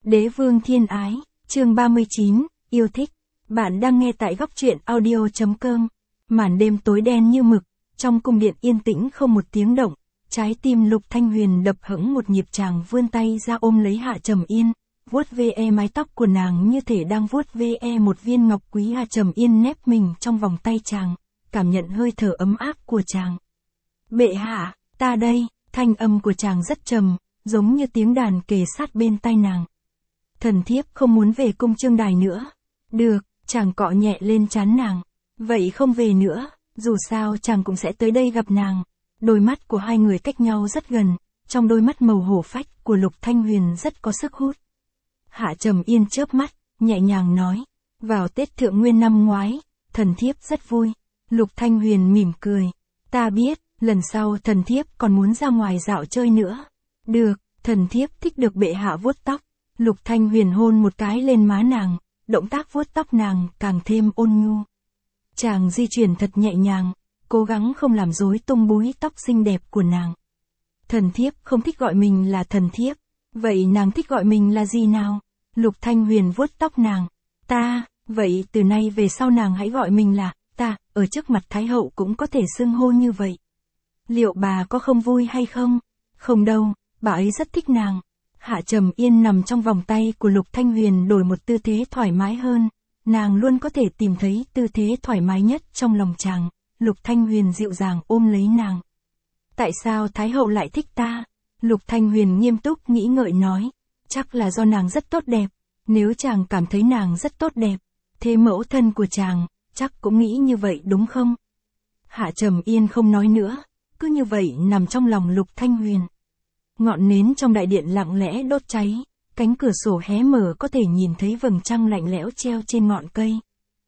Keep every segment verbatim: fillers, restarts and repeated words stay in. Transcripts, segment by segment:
Đế vương thiên ái, chương ba mươi chín, yêu thích. Bạn đang nghe tại góc truyện audio.com. Màn đêm tối đen như mực, trong cung điện yên tĩnh không một tiếng động, trái tim Lục Thanh Huyền đập hững một nhịp, chàng vươn tay ra ôm lấy Hạ Trầm Yên, vuốt ve mái tóc của nàng như thể đang vuốt ve một viên ngọc quý. Hạ Trầm Yên nép mình trong vòng tay chàng, cảm nhận hơi thở ấm áp của chàng. Bệ hạ, ta đây, thanh âm của chàng rất trầm, giống như tiếng đàn kề sát bên tai nàng. Thần thiếp không muốn về cung Trương Đài nữa. Được, chàng cọ nhẹ lên trán nàng. Vậy không về nữa, dù sao chàng cũng sẽ tới đây gặp nàng. Đôi mắt của hai người cách nhau rất gần, trong đôi mắt màu hổ phách của Lục Thanh Huyền rất có sức hút. Hạ Trầm Yên chớp mắt, nhẹ nhàng nói, vào Tết Thượng Nguyên năm ngoái, thần thiếp rất vui. Lục Thanh Huyền mỉm cười, ta biết, lần sau thần thiếp còn muốn ra ngoài dạo chơi nữa. Được, thần thiếp thích được bệ hạ vuốt tóc. Lục Thanh Huyền hôn một cái lên má nàng, động tác vuốt tóc nàng càng thêm ôn nhu. Chàng di chuyển thật nhẹ nhàng, cố gắng không làm rối tung búi tóc xinh đẹp của nàng. Thần thiếp không thích gọi mình là thần thiếp, vậy nàng thích gọi mình là gì nào? Lục Thanh Huyền vuốt tóc nàng, ta, vậy từ nay về sau nàng hãy gọi mình là ta, ở trước mặt Thái hậu cũng có thể xưng hô như vậy. Liệu bà có không vui hay không? Không đâu, bà ấy rất thích nàng. Hạ Trầm Yên nằm trong vòng tay của Lục Thanh Huyền đổi một tư thế thoải mái hơn, nàng luôn có thể tìm thấy tư thế thoải mái nhất trong lòng chàng. Lục Thanh Huyền dịu dàng ôm lấy nàng. Tại sao Thái hậu lại thích ta? Lục Thanh Huyền nghiêm túc nghĩ ngợi nói, chắc là do nàng rất tốt đẹp. Nếu chàng cảm thấy nàng rất tốt đẹp, thế mẫu thân của chàng chắc cũng nghĩ như vậy đúng không? Hạ Trầm Yên không nói nữa, cứ như vậy nằm trong lòng Lục Thanh Huyền. Ngọn nến trong đại điện lặng lẽ đốt cháy, cánh cửa sổ hé mở có thể nhìn thấy vầng trăng lạnh lẽo treo trên ngọn cây.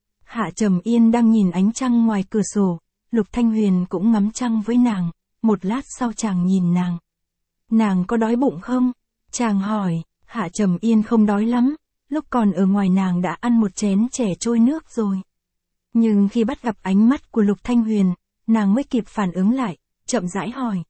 Hạ Trầm Yên đang nhìn ánh trăng ngoài cửa sổ, Lục Thanh Huyền cũng ngắm trăng với nàng, một lát sau chàng nhìn nàng. Nàng có đói bụng không? Chàng hỏi. Hạ Trầm Yên không đói lắm, lúc còn ở ngoài nàng đã ăn một chén chè trôi nước rồi. Nhưng khi bắt gặp ánh mắt của Lục Thanh Huyền, nàng mới kịp phản ứng lại, chậm rãi hỏi.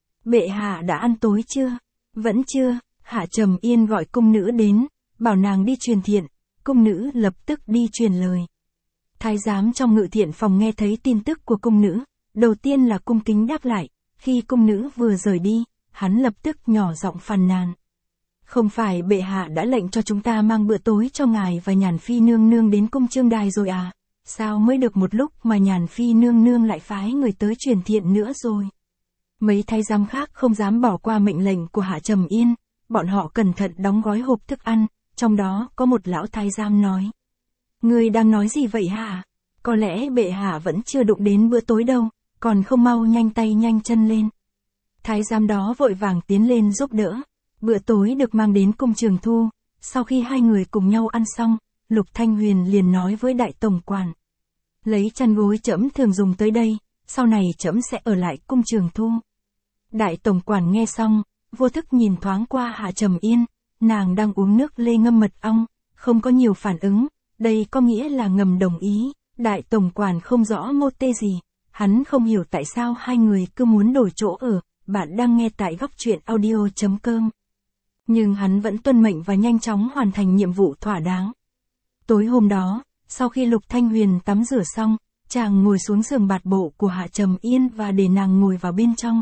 Bệ hạ đã ăn tối chưa? Vẫn chưa. Hạ Trầm Yên gọi cung nữ đến, bảo nàng đi truyền thiện. Cung nữ lập tức đi truyền lời. Thái giám trong ngự thiện phòng nghe thấy tin tức của cung nữ, đầu tiên là cung kính đáp lại. Khi cung nữ vừa rời đi, hắn lập tức nhỏ giọng phàn nàn. Không phải bệ hạ đã lệnh cho chúng ta mang bữa tối cho ngài và Nhàn Phi nương nương đến cung Trương Đài rồi à? Sao mới được một lúc mà Nhàn Phi nương nương lại phái người tới truyền thiện nữa rồi? Mấy thái giám khác không dám bỏ qua mệnh lệnh của Hạ Trầm Yên, bọn họ cẩn thận đóng gói hộp thức ăn, trong đó có một lão thái giám nói. Ngươi đang nói gì vậy hả? Có lẽ bệ hạ vẫn chưa đụng đến bữa tối đâu, còn không mau nhanh tay nhanh chân lên. Thái giám đó vội vàng tiến lên giúp đỡ. Bữa tối được mang đến cung Trường Thu, sau khi hai người cùng nhau ăn xong, Lục Thanh Huyền liền nói với đại tổng quản. Lấy chăn gối trẫm thường dùng tới đây, sau này trẫm sẽ ở lại cung Trường Thu. Đại tổng quản nghe xong, vô thức nhìn thoáng qua Hạ Trầm Yên, nàng đang uống nước lê ngâm mật ong, không có nhiều phản ứng, đây có nghĩa là ngầm đồng ý. Đại tổng quản không rõ mô tê gì, hắn không hiểu tại sao hai người cứ muốn đổi chỗ ở. Bạn đang nghe tại góc truyện audio.com. Nhưng hắn vẫn tuân mệnh và nhanh chóng hoàn thành nhiệm vụ thỏa đáng. Tối hôm đó, sau khi Lục Thanh Huyền tắm rửa xong, chàng ngồi xuống giường bạt bộ của Hạ Trầm Yên và để nàng ngồi vào bên trong.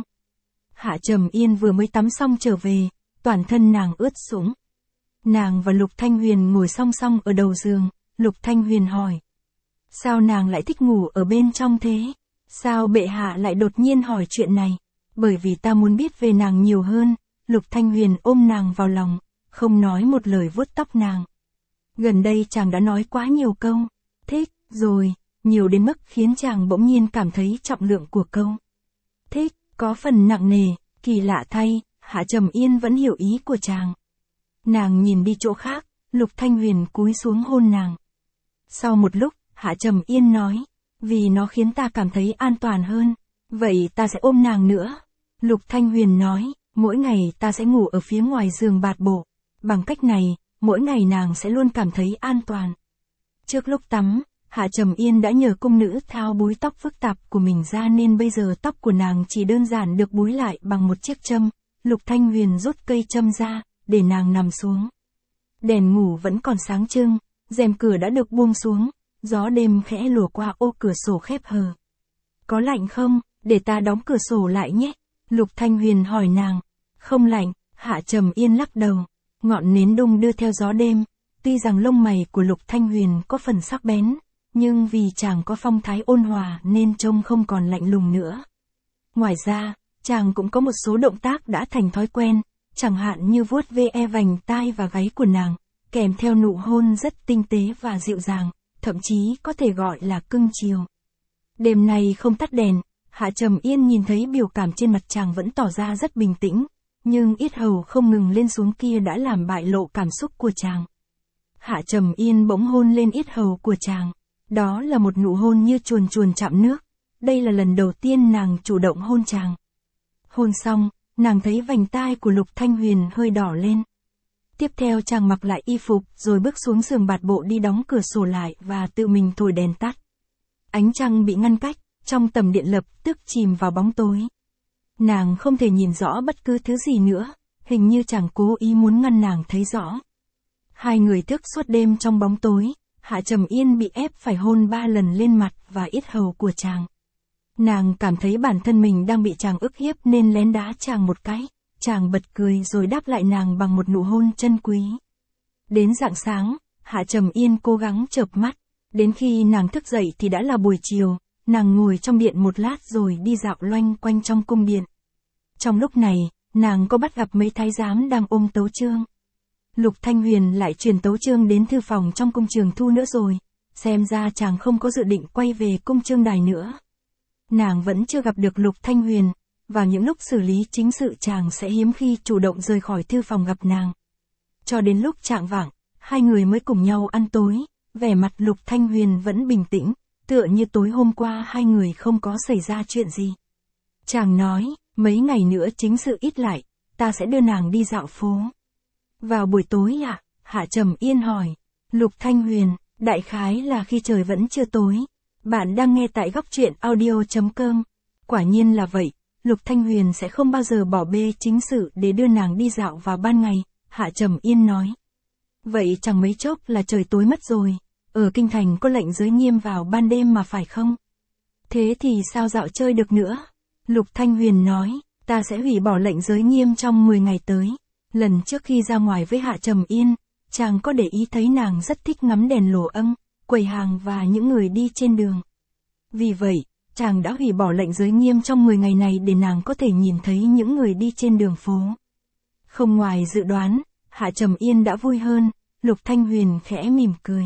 Hạ Trầm Yên vừa mới tắm xong trở về, toàn thân nàng ướt sũng. Nàng và Lục Thanh Huyền ngồi song song ở đầu giường, Lục Thanh Huyền hỏi. Sao nàng lại thích ngủ ở bên trong thế? Sao bệ hạ lại đột nhiên hỏi chuyện này? Bởi vì ta muốn biết về nàng nhiều hơn. Lục Thanh Huyền ôm nàng vào lòng, không nói một lời vuốt tóc nàng. Gần đây chàng đã nói quá nhiều câu, thích, rồi, nhiều đến mức khiến chàng bỗng nhiên cảm thấy trọng lượng của câu thích, có phần nặng nề, kỳ lạ thay, Hạ Trầm Yên vẫn hiểu ý của chàng. Nàng nhìn đi chỗ khác, Lục Thanh Huyền cúi xuống hôn nàng. Sau một lúc, Hạ Trầm Yên nói, vì nó khiến ta cảm thấy an toàn hơn, vậy ta sẽ ôm nàng nữa. Lục Thanh Huyền nói, mỗi ngày ta sẽ ngủ ở phía ngoài giường bạt bộ. Bằng cách này, mỗi ngày nàng sẽ luôn cảm thấy an toàn. Trước lúc tắm, Hạ Trầm Yên đã nhờ cung nữ tháo búi tóc phức tạp của mình ra nên bây giờ tóc của nàng chỉ đơn giản được búi lại bằng một chiếc châm. Lục Thanh Huyền rút cây châm ra, để nàng nằm xuống. Đèn ngủ vẫn còn sáng trưng, rèm cửa đã được buông xuống, gió đêm khẽ lùa qua ô cửa sổ khép hờ. Có lạnh không, để ta đóng cửa sổ lại nhé. Lục Thanh Huyền hỏi nàng. Không lạnh, Hạ Trầm Yên lắc đầu. Ngọn nến đung đưa theo gió đêm, tuy rằng lông mày của Lục Thanh Huyền có phần sắc bén, nhưng vì chàng có phong thái ôn hòa nên trông không còn lạnh lùng nữa. Ngoài ra, chàng cũng có một số động tác đã thành thói quen, chẳng hạn như vuốt ve vành tai và gáy của nàng, kèm theo nụ hôn rất tinh tế và dịu dàng, thậm chí có thể gọi là cưng chiều. Đêm nay không tắt đèn, Hạ Trầm Yên nhìn thấy biểu cảm trên mặt chàng vẫn tỏ ra rất bình tĩnh, nhưng yết hầu không ngừng lên xuống kia đã làm bại lộ cảm xúc của chàng. Hạ Trầm Yên bỗng hôn lên yết hầu của chàng. Đó là một nụ hôn như chuồn chuồn chạm nước. Đây là lần đầu tiên nàng chủ động hôn chàng. Hôn xong, nàng thấy vành tai của Lục Thanh Huyền hơi đỏ lên. Tiếp theo chàng mặc lại y phục rồi bước xuống giường bạt bộ đi đóng cửa sổ lại và tự mình thổi đèn tắt. Ánh trăng bị ngăn cách, trong tầm điện lập tức chìm vào bóng tối. Nàng không thể nhìn rõ bất cứ thứ gì nữa, hình như chàng cố ý muốn ngăn nàng thấy rõ. Hai người thức suốt đêm trong bóng tối, Hạ Trầm Yên bị ép phải hôn ba lần lên mặt và yết hầu của chàng. Nàng cảm thấy bản thân mình đang bị chàng ức hiếp nên lén đá chàng một cái, chàng bật cười rồi đáp lại nàng bằng một nụ hôn chân quý. Đến rạng sáng, Hạ Trầm Yên cố gắng chợp mắt, đến khi nàng thức dậy thì đã là buổi chiều, nàng ngồi trong điện một lát rồi đi dạo loanh quanh trong cung điện. Trong lúc này, nàng có bắt gặp mấy thái giám đang ôm tấu chương. Lục Thanh Huyền lại truyền tấu chương đến thư phòng trong cung Trường Thu nữa rồi, xem ra chàng không có dự định quay về cung Chương Đài nữa. Nàng vẫn chưa gặp được Lục Thanh Huyền, vào những lúc xử lý chính sự chàng sẽ hiếm khi chủ động rời khỏi thư phòng gặp nàng. Cho đến lúc chạng vạng, hai người mới cùng nhau ăn tối, vẻ mặt Lục Thanh Huyền vẫn bình tĩnh, tựa như tối hôm qua hai người không có xảy ra chuyện gì. Chàng nói, mấy ngày nữa chính sự ít lại, ta sẽ đưa nàng đi dạo phố. Vào buổi tối ạ, à? Hạ Trầm Yên hỏi. Lục Thanh Huyền, đại khái là khi trời vẫn chưa tối. Bạn đang nghe tại góc truyện audio chấm com. Quả nhiên là vậy, Lục Thanh Huyền sẽ không bao giờ bỏ bê chính sự để đưa nàng đi dạo vào ban ngày, Hạ Trầm Yên nói. Vậy chẳng mấy chốc là trời tối mất rồi, ở kinh thành có lệnh giới nghiêm vào ban đêm mà phải không? Thế thì sao dạo chơi được nữa? Lục Thanh Huyền nói, ta sẽ hủy bỏ lệnh giới nghiêm trong mười ngày tới. Lần trước khi ra ngoài với Hạ Trầm Yên, chàng có để ý thấy nàng rất thích ngắm đèn lồ âng, quầy hàng và những người đi trên đường. Vì vậy, chàng đã hủy bỏ lệnh giới nghiêm trong mười ngày này để nàng có thể nhìn thấy những người đi trên đường phố. Không ngoài dự đoán, Hạ Trầm Yên đã vui hơn, Lục Thanh Huyền khẽ mỉm cười.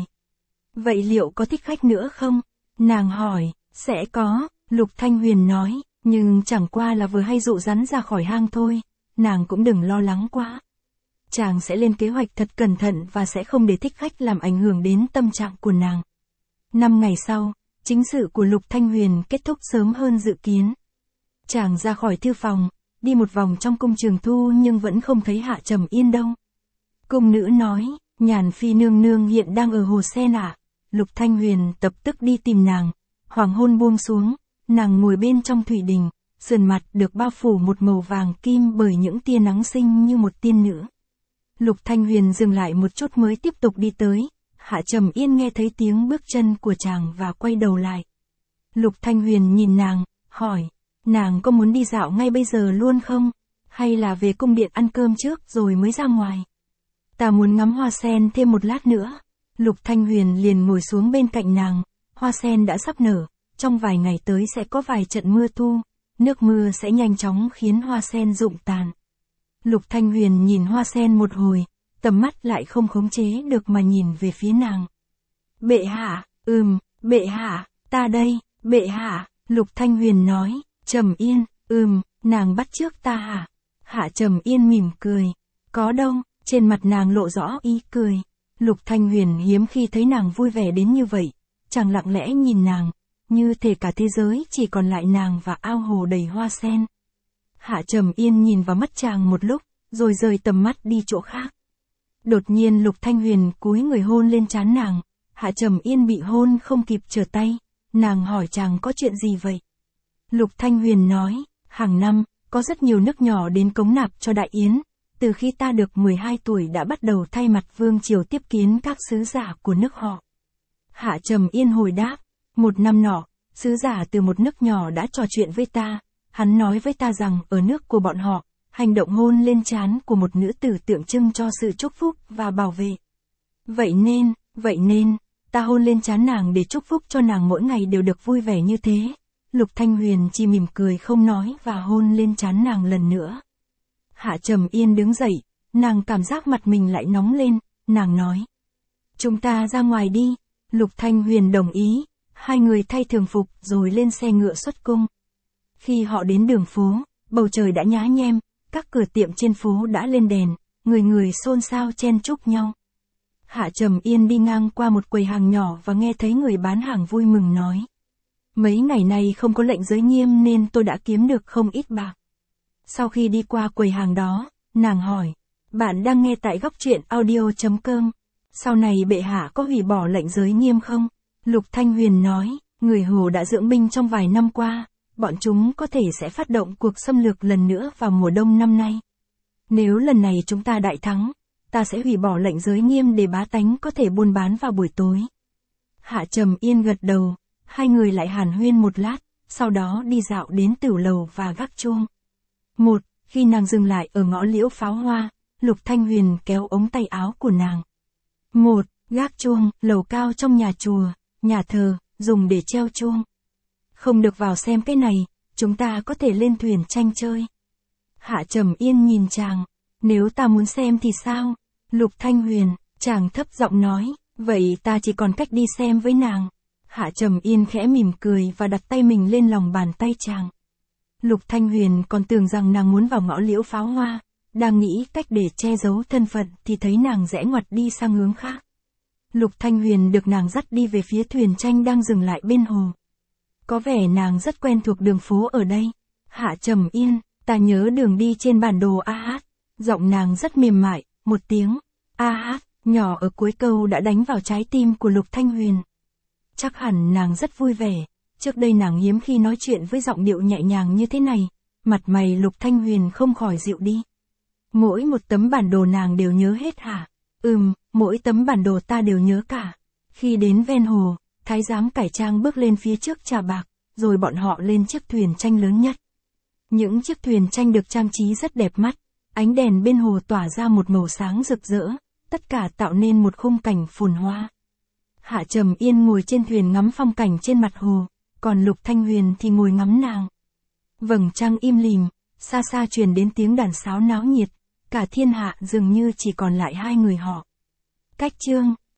Vậy liệu có thích khách nữa không? Nàng hỏi, sẽ có, Lục Thanh Huyền nói, nhưng chẳng qua là vừa hay dụ rắn ra khỏi hang thôi, nàng cũng đừng lo lắng quá. Chàng sẽ lên kế hoạch thật cẩn thận và sẽ không để thích khách làm ảnh hưởng đến tâm trạng của nàng. Năm ngày sau, chính sự của Lục Thanh Huyền kết thúc sớm hơn dự kiến. Chàng ra khỏi thư phòng, đi một vòng trong cung Trường Thu nhưng vẫn không thấy Hạ Trầm Yên đâu. Cung nữ nói, Nhàn Phi nương nương hiện đang ở hồ sen ạ. Lục Thanh Huyền tập tức đi tìm nàng, hoàng hôn buông xuống, nàng ngồi bên trong thủy đình, sườn mặt được bao phủ một màu vàng kim bởi những tia nắng xinh như một tiên nữ. Lục Thanh Huyền dừng lại một chút mới tiếp tục đi tới, Hạ Trầm Yên nghe thấy tiếng bước chân của chàng và quay đầu lại. Lục Thanh Huyền nhìn nàng, hỏi, nàng có muốn đi dạo ngay bây giờ luôn không? Hay là về cung điện ăn cơm trước rồi mới ra ngoài? Ta muốn ngắm hoa sen thêm một lát nữa. Lục Thanh Huyền liền ngồi xuống bên cạnh nàng, hoa sen đã sắp nở, trong vài ngày tới sẽ có vài trận mưa thu, nước mưa sẽ nhanh chóng khiến hoa sen rụng tàn. Lục Thanh Huyền nhìn hoa sen một hồi, tầm mắt lại không khống chế được mà nhìn về phía nàng. Bệ hạ, ừm, bệ hạ, ta đây, bệ hạ, Lục Thanh Huyền nói, Trầm Yên, ừm, nàng bắt chước ta hả? Hạ Trầm Yên mỉm cười, có đâu, trên mặt nàng lộ rõ ý cười. Lục Thanh Huyền hiếm khi thấy nàng vui vẻ đến như vậy, chàng lặng lẽ nhìn nàng, như thể cả thế giới chỉ còn lại nàng và ao hồ đầy hoa sen. Hạ Trầm Yên nhìn vào mắt chàng một lúc, rồi rời tầm mắt đi chỗ khác. Đột nhiên Lục Thanh Huyền cúi người hôn lên trán nàng, Hạ Trầm Yên bị hôn không kịp trở tay, nàng hỏi chàng có chuyện gì vậy? Lục Thanh Huyền nói, hàng năm, có rất nhiều nước nhỏ đến cống nạp cho đại yến, từ khi ta được mười hai tuổi đã bắt đầu thay mặt vương triều tiếp kiến các sứ giả của nước họ. Hạ Trầm Yên hồi đáp, một năm nọ, sứ giả từ một nước nhỏ đã trò chuyện với ta, hắn nói với ta rằng ở nước của bọn họ, hành động hôn lên trán của một nữ tử tượng trưng cho sự chúc phúc và bảo vệ. Vậy nên, vậy nên, ta hôn lên trán nàng để chúc phúc cho nàng mỗi ngày đều được vui vẻ như thế. Lục Thanh Huyền chỉ mỉm cười không nói và hôn lên trán nàng lần nữa. Hạ Trầm Yên đứng dậy, nàng cảm giác mặt mình lại nóng lên, nàng nói. Chúng ta ra ngoài đi. Lục Thanh Huyền đồng ý, hai người thay thường phục rồi lên xe ngựa xuất cung. Khi họ đến đường phố, bầu trời đã nhá nhem, các cửa tiệm trên phố đã lên đèn, người người xôn xao chen chúc nhau. Hạ Trầm Yên đi ngang qua một quầy hàng nhỏ và nghe thấy người bán hàng vui mừng nói. Mấy ngày nay không có lệnh giới nghiêm nên tôi đã kiếm được không ít bạc. Sau khi đi qua quầy hàng đó, nàng hỏi, bạn đang nghe tại góc truyện audio chấm com. Sau này bệ hạ có hủy bỏ lệnh giới nghiêm không? Lục Thanh Huyền nói, người Hồ đã dưỡng binh trong vài năm qua, bọn chúng có thể sẽ phát động cuộc xâm lược lần nữa vào mùa đông năm nay. Nếu lần này chúng ta đại thắng, ta sẽ hủy bỏ lệnh giới nghiêm để bá tánh có thể buôn bán vào buổi tối. Hạ Trầm Yên gật đầu, hai người lại hàn huyên một lát, sau đó đi dạo đến tửu lầu và gác chuông. Một, khi nàng dừng lại ở ngõ Liễu Pháo Hoa, Lục Thanh Huyền kéo ống tay áo của nàng. Một, gác chuông, lầu cao trong nhà chùa, nhà thờ, dùng để treo chuông. Không được vào xem cái này, chúng ta có thể lên thuyền tranh chơi. Hạ Trầm Yên nhìn chàng, nếu ta muốn xem thì sao? Lục Thanh Huyền, chàng thấp giọng nói, vậy ta chỉ còn cách đi xem với nàng. Hạ Trầm Yên khẽ mỉm cười và đặt tay mình lên lòng bàn tay chàng. Lục Thanh Huyền còn tưởng rằng nàng muốn vào ngõ Liễu Pháo Hoa, đang nghĩ cách để che giấu thân phận thì thấy nàng rẽ ngoặt đi sang hướng khác. Lục Thanh Huyền được nàng dắt đi về phía thuyền tranh đang dừng lại bên hồ. Có vẻ nàng rất quen thuộc đường phố ở đây. Hạ Trầm Yên, ta nhớ đường đi trên bản đồ a hát. Giọng nàng rất mềm mại, một tiếng a hát nhỏ ở cuối câu đã đánh vào trái tim của Lục Thanh Huyền. Chắc hẳn nàng rất vui vẻ, trước đây nàng hiếm khi nói chuyện với giọng điệu nhẹ nhàng như thế này. Mặt mày Lục Thanh Huyền không khỏi dịu đi. Mỗi một tấm bản đồ nàng đều nhớ hết hả? Ừm, mỗi tấm bản đồ ta đều nhớ cả. Khi đến ven hồ, Thái giám cải trang bước lên phía trước trà bạc, rồi bọn họ lên chiếc thuyền tranh lớn nhất. Những chiếc thuyền tranh được trang trí rất đẹp mắt, ánh đèn bên hồ tỏa ra một màu sáng rực rỡ, tất cả tạo nên một khung cảnh phồn hoa. Hạ Trầm Yên ngồi trên thuyền ngắm phong cảnh trên mặt hồ, còn Lục Thanh Huyền thì ngồi ngắm nàng. Vầng trăng im lìm, xa xa truyền đến tiếng đàn sáo náo nhiệt, cả thiên hạ dường như chỉ còn lại hai người họ. Cách chương